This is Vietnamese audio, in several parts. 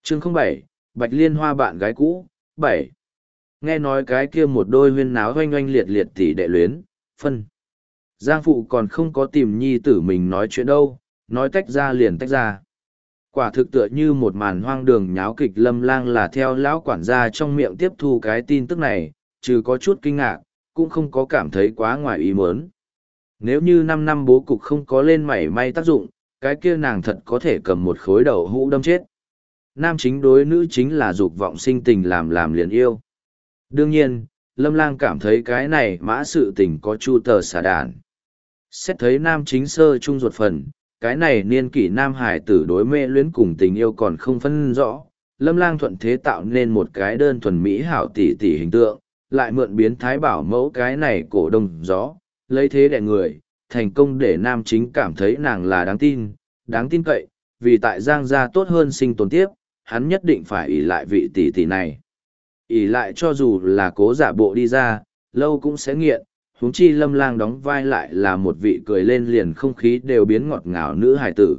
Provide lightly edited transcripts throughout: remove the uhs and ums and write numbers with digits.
Chương 07, Bạch Liên Hoa bạn gái cũ, 7. Nghe nói cái kia một đôi huyên náo oanh oanh liệt liệt tỷ đệ luyến, phân. Giang phụ còn không có tìm nhi tử mình nói chuyện đâu, nói tách ra liền tách ra. Quả thực tựa như một màn hoang đường nháo kịch. Lâm Lang là theo lão quản gia trong miệng tiếp thu cái tin tức này, trừ có chút kinh ngạc, cũng không có cảm thấy quá ngoài ý muốn. Nếu như 5 năm bố cục không có lên mảy may tác dụng, cái kia nàng thật có thể cầm một khối đầu hũ đâm chết. Nam chính đối nữ chính là dục vọng sinh tình làm liền yêu. Đương nhiên, Lâm Lang cảm thấy cái này mã sự tình có chu tờ xả đàn. Xét thấy nam chính sơ trung ruột phần, cái này niên kỷ nam hải tử đối mê luyến cùng tình yêu còn không phân rõ. Lâm Lang thuận thế tạo nên một cái đơn thuần mỹ hảo tỷ tỷ hình tượng, lại mượn biến thái bảo mẫu cái này cổ đông gió, lấy thế đè người, thành công để nam chính cảm thấy nàng là đáng tin cậy, vì tại Giang gia tốt hơn sinh tồn tiếp, hắn nhất định phải ỷ lại vị tỷ tỷ này. Ỷ lại cho dù là cố giả bộ đi ra, lâu cũng sẽ nghiện, huống chi Lâm Lang đóng vai lại là một vị cười lên liền không khí đều biến ngọt ngào nữ hài tử.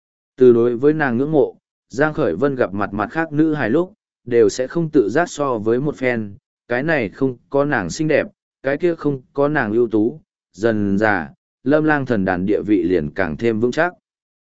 Từ đối với nàng ngưỡng mộ, Giang Khởi Vân gặp mặt khác nữ hài lúc, đều sẽ không tự giác so với một phen, cái này không có nàng xinh đẹp, cái kia không có nàng ưu tú, dần dà, Lâm Lang thần đàn địa vị liền càng thêm vững chắc.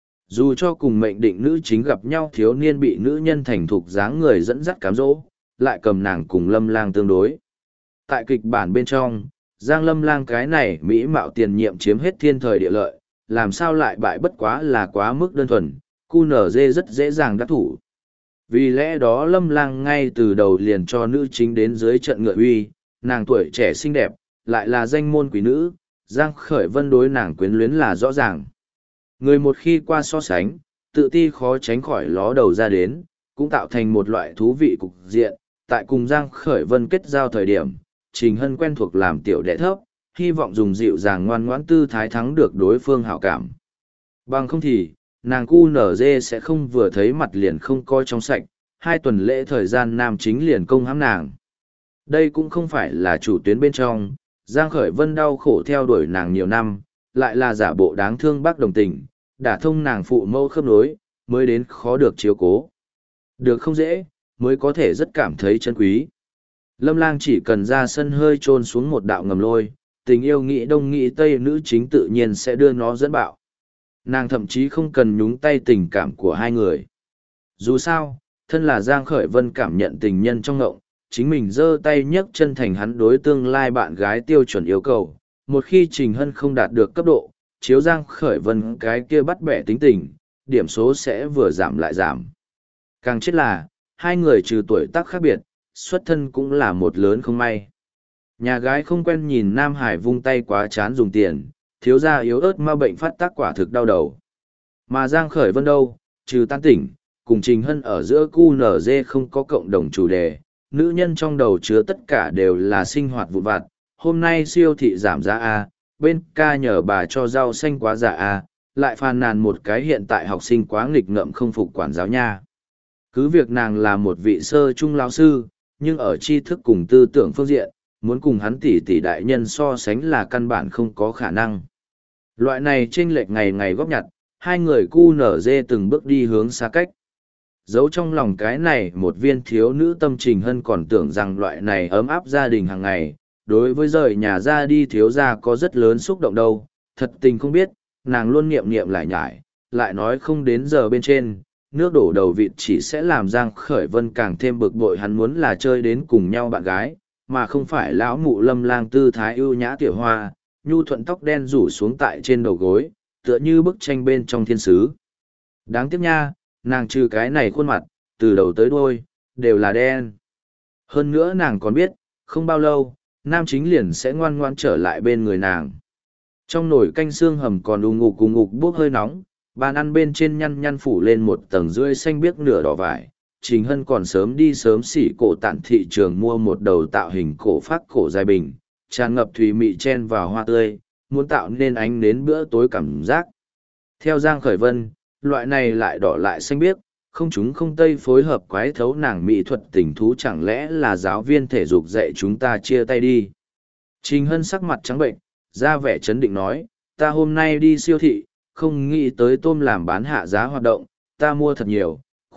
Dù cho cùng mệnh định nữ chính gặp nhau thiếu niên bị nữ nhân thành thục dáng người dẫn dắt cám dỗ, lại cầm nàng cùng Lâm Lang tương đối. Tại kịch bản bên trong, Giang Lâm Lang cái này mỹ mạo tiền nhiệm chiếm hết thiên thời địa lợi, làm sao lại bại bất quá là quá mức đơn thuần, QNZ rất dễ dàng đắc thủ. Vì lẽ đó Lâm Lang ngay từ đầu liền cho nữ chính đến dưới trận ngựa uy, nàng tuổi trẻ xinh đẹp, lại là danh môn quý nữ, Giang Khởi Vân đối nàng quyến luyến là rõ ràng. Người một khi qua so sánh, tự ti khó tránh khỏi ló đầu ra đến, cũng tạo thành một loại thú vị cục diện, tại cùng Giang Khởi Vân kết giao thời điểm, Trình Hân quen thuộc làm tiểu đệ thấp, hy vọng dùng dịu dàng ngoan ngoãn tư thái thắng được đối phương hảo cảm. Bằng không thì, nàng QNZ sẽ không vừa thấy mặt liền không coi trong sạch, 2 tuần lễ thời gian nam chính liền công hãm nàng. Đây cũng không phải là chủ tuyến bên trong, Giang Khởi Vân đau khổ theo đuổi nàng nhiều năm, lại là giả bộ đáng thương bác đồng tình, đả thông nàng phụ mâu khớp nối, mới đến khó được chiếu cố. Được không dễ, mới có thể rất cảm thấy chân quý. Lâm Lang chỉ cần ra sân hơi trôn xuống một đạo ngầm lôi, tình yêu nghĩ đông nghĩ tây nữ chính tự nhiên sẽ đưa nó dẫn bạo. Nàng thậm chí không cần nhúng tay tình cảm của hai người. Dù sao, thân là Giang Khởi Vân cảm nhận tình nhân trong ngộng, chính mình giơ tay nhấc chân thành hắn đối tương lai bạn gái tiêu chuẩn yêu cầu. Một khi Trình Hân không đạt được cấp độ, chiếu Giang Khởi Vân cái kia bắt bẻ tính tình, điểm số sẽ vừa giảm lại giảm. Càng chết là, hai người trừ tuổi tác khác biệt, xuất thân cũng là một lớn không may. Nhà gái không quen nhìn Nam Hải vung tay quá chán dùng tiền, thiếu gia yếu ớt ma bệnh phát tác quả thực đau đầu. Mà Giang Khởi Vân đâu, trừ tan tỉnh, cùng Trình Hân ở giữa QNZ không có cộng đồng chủ đề, nữ nhân trong đầu chứa tất cả đều là sinh hoạt vụn vặt. Hôm nay siêu thị giảm giá A, bên ca nhờ bà cho rau xanh quá giả A, lại phàn nàn một cái hiện tại học sinh quá nghịch ngợm không phục quản giáo nha. Cứ việc nàng là một vị sơ trung lão sư, nhưng ở tri thức cùng tư tưởng phương diện, muốn cùng hắn tỷ đại nhân so sánh là căn bản không có khả năng. Loại này chênh lệch ngày ngày góp nhặt, hai người QNZ từng bước đi hướng xa cách. Giấu trong lòng cái này một viên thiếu nữ tâm Trình Hân còn tưởng rằng loại này ấm áp gia đình hàng ngày, đối với rời nhà ra đi thiếu gia có rất lớn xúc động đâu, thật tình không biết, nàng luôn niệm lại nhải, lại nói không đến giờ bên trên, nước đổ đầu vịt chỉ sẽ làm Giang Khởi Vân càng thêm bực bội, hắn muốn là chơi đến cùng nhau bạn gái, mà không phải lão mụ Lâm Lang tư thái ưu nhã tiểu hoa, nhu thuận tóc đen rủ xuống tại trên đầu gối, tựa như bức tranh bên trong thiên sứ. Đáng tiếc nha, nàng trừ cái này khuôn mặt, từ đầu tới đuôi, đều là đen. Hơn nữa nàng còn biết, không bao lâu, nam chính liền sẽ ngoan ngoan trở lại bên người nàng. Trong nồi canh xương hầm còn ù ngục bốc hơi nóng, bàn ăn bên trên nhăn phủ lên một tầng rưỡi xanh biếc nửa đỏ vải. Trình Hân còn sớm đi sớm xỉ cổ tản thị trường mua một đầu tạo hình cổ phát cổ dài bình, tràn ngập thùy mị chen vào hoa tươi, muốn tạo nên ánh nến bữa tối cảm giác. Theo Giang Khởi Vân, loại này lại đỏ lại xanh biếc, không chúng không tây phối hợp quái thấu nàng mỹ thuật tình thú, chẳng lẽ là giáo viên thể dục dạy chúng ta chia tay đi. Trình Hân sắc mặt trắng bệnh, ra vẻ chấn định nói, ta hôm nay đi siêu thị, không nghĩ tới tôm làm bán hạ giá hoạt động, ta mua thật nhiều,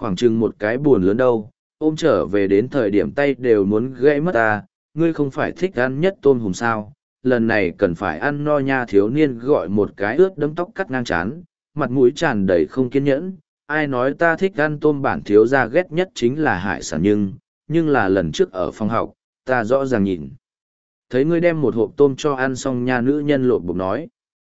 khoảng chừng một cái buồn lớn đâu, ôm trở về đến thời điểm tay đều muốn gãy mất ta, ngươi không phải thích ăn nhất tôm hùm sao, lần này cần phải ăn no nha. Thiếu niên gọi một cái ướt đấm tóc cắt ngang chán, mặt mũi tràn đầy không kiên nhẫn, ai nói ta thích ăn tôm, bản thiếu gia ghét nhất chính là hải sản, nhưng là lần trước ở phòng học, ta rõ ràng nhìn thấy ngươi đem một hộp tôm cho ăn xong nha. Nữ nhân lột bụng nói.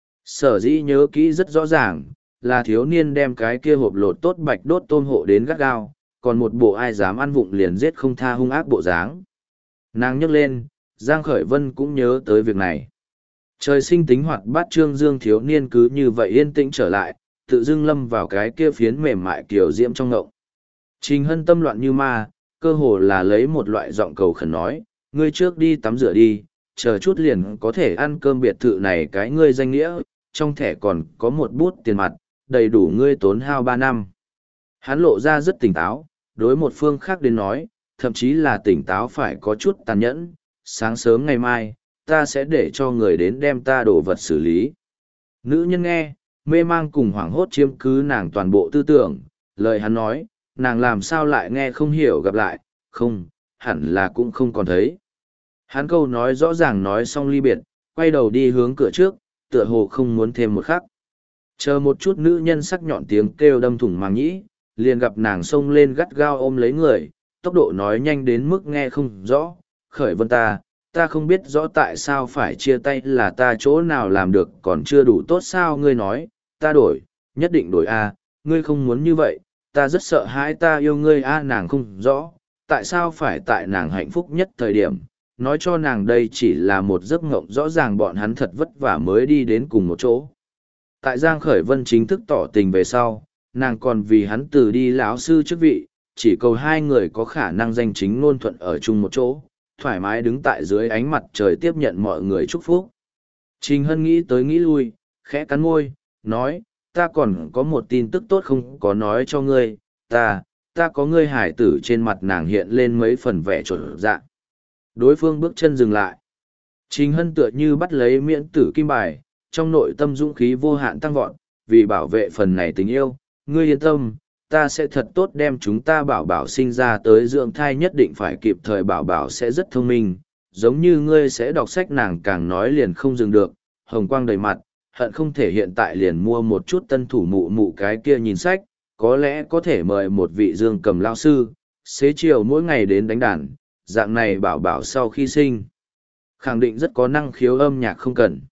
Sở dĩ nhớ kỹ rất rõ ràng, là thiếu niên đem cái kia hộp lột tốt bạch đốt tôm hộ đến gắt gao, còn một bộ ai dám ăn vụng liền giết không tha hung ác bộ dáng. Nàng nhấc lên, Giang Khởi Vân cũng nhớ tới việc này. Trời sinh tính hoạt bát trương dương thiếu niên cứ như vậy yên tĩnh trở lại, tự dưng lâm vào cái kia phiến mềm mại kiểu diễm trong ngộng. Trình Hân tâm loạn như ma, cơ hồ là lấy một loại giọng cầu khẩn nói, ngươi trước đi tắm rửa đi, chờ chút liền có thể ăn cơm biệt thự này cái ngươi danh nghĩa, trong thẻ còn có một bút tiền mặt, đầy đủ ngươi tốn hao 3 năm. Hắn lộ ra rất tỉnh táo, đối một phương khác đến nói, thậm chí là tỉnh táo phải có chút tàn nhẫn, sáng sớm ngày mai, ta sẽ để cho người đến đem ta đồ vật xử lý. Nữ nhân nghe, mê mang cùng hoảng hốt chiếm cứ nàng toàn bộ tư tưởng, lời hắn nói, nàng làm sao lại nghe không hiểu, gặp lại, không, hẳn là cũng không còn thấy. Hắn câu nói rõ ràng nói xong ly biệt, quay đầu đi hướng cửa trước, tựa hồ không muốn thêm một khắc. Chờ một chút, nữ nhân sắc nhọn tiếng kêu đâm thủng màng nhĩ, liền gặp nàng xông lên gắt gao ôm lấy người, tốc độ nói nhanh đến mức nghe không rõ. Khởi Vân, ta không biết rõ tại sao phải chia tay, là ta chỗ nào làm được còn chưa đủ tốt sao? Ngươi nói, ta đổi, nhất định đổi a, ngươi không muốn như vậy, ta rất sợ hãi, ta yêu ngươi a. Nàng không rõ, tại sao phải tại nàng hạnh phúc nhất thời điểm, nói cho nàng đây chỉ là một giấc mộng, rõ ràng bọn hắn thật vất vả mới đi đến cùng một chỗ. Tại Giang Khởi Vân chính thức tỏ tình về sau, nàng còn vì hắn từ đi lão sư chức vị, chỉ cầu hai người có khả năng danh chính ngôn thuận ở chung một chỗ, thoải mái đứng tại dưới ánh mặt trời tiếp nhận mọi người chúc phúc. Trình Hân nghĩ tới nghĩ lui, khẽ cắn môi, nói, ta còn có một tin tức tốt không có nói cho ngươi, ta có ngươi hải tử. Trên mặt nàng hiện lên mấy phần vẻ trộn dạ. Đối phương bước chân dừng lại. Trình Hân tựa như bắt lấy miễn tử kim bài, trong nội tâm dũng khí vô hạn tăng vọt, vì bảo vệ phần này tình yêu, ngươi yên tâm, ta sẽ thật tốt đem chúng ta bảo bảo sinh ra tới dưỡng thai, nhất định phải kịp thời, bảo bảo sẽ rất thông minh, giống như ngươi sẽ đọc sách. Nàng càng nói liền không dừng được, hồng quang đầy mặt, hận không thể hiện tại liền mua một chút tân thủ mụ mụ cái kia nhìn sách, có lẽ có thể mời một vị dương cầm lao sư, xế chiều mỗi ngày đến đánh đàn, dạng này bảo bảo sau khi sinh khẳng định rất có năng khiếu âm nhạc. Không cần.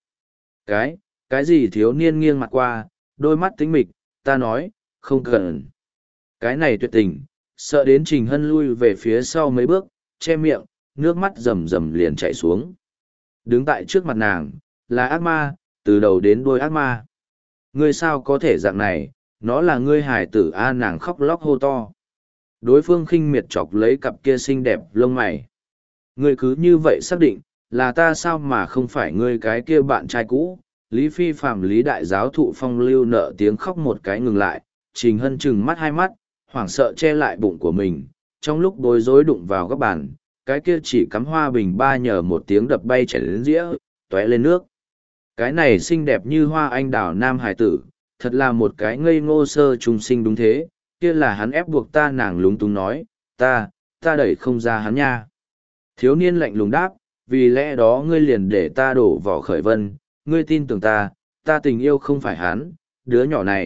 Cái gì? Thiếu niên nghiêng mặt qua, đôi mắt tính mịch, ta nói, không cần. Cái này tuyệt tình, sợ đến Trình Hân lui về phía sau mấy bước, che miệng, nước mắt rầm rầm liền chảy xuống. Đứng tại trước mặt nàng, là ác ma, từ đầu đến đuôi ác ma. Ngươi sao có thể dạng này, nó là ngươi hài tử a. Nàng khóc lóc hô to. Đối phương khinh miệt chọc lấy cặp kia xinh đẹp lông mày. Ngươi cứ như vậy xác định, là ta sao mà không phải ngươi cái kia bạn trai cũ? Lý Phi Phạm Lý đại giáo thụ phong lưu nợ tiếng khóc một cái ngừng lại, Trình Hân trừng mắt hai mắt, hoảng sợ che lại bụng của mình, trong lúc bối rối đụng vào góc bàn, cái kia chỉ cắm hoa bình ba nhờ một tiếng đập bay chảy đến dĩa, tóe lên nước. Cái này xinh đẹp như hoa anh đào nam hải tử, thật là một cái ngây ngô sơ trung sinh đúng thế, kia là hắn ép buộc ta. Nàng lúng túng nói, ta đẩy không ra hắn nha. Thiếu niên lạnh lùng đáp, vì lẽ đó ngươi liền để ta đổ vỏ Khởi Vân, ngươi tin tưởng ta tình yêu không phải hắn, đứa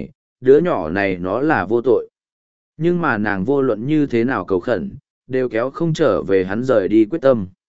nhỏ này nó là vô tội. Nhưng mà nàng vô luận như thế nào cầu khẩn, đều kéo không trở về hắn rời đi quyết tâm.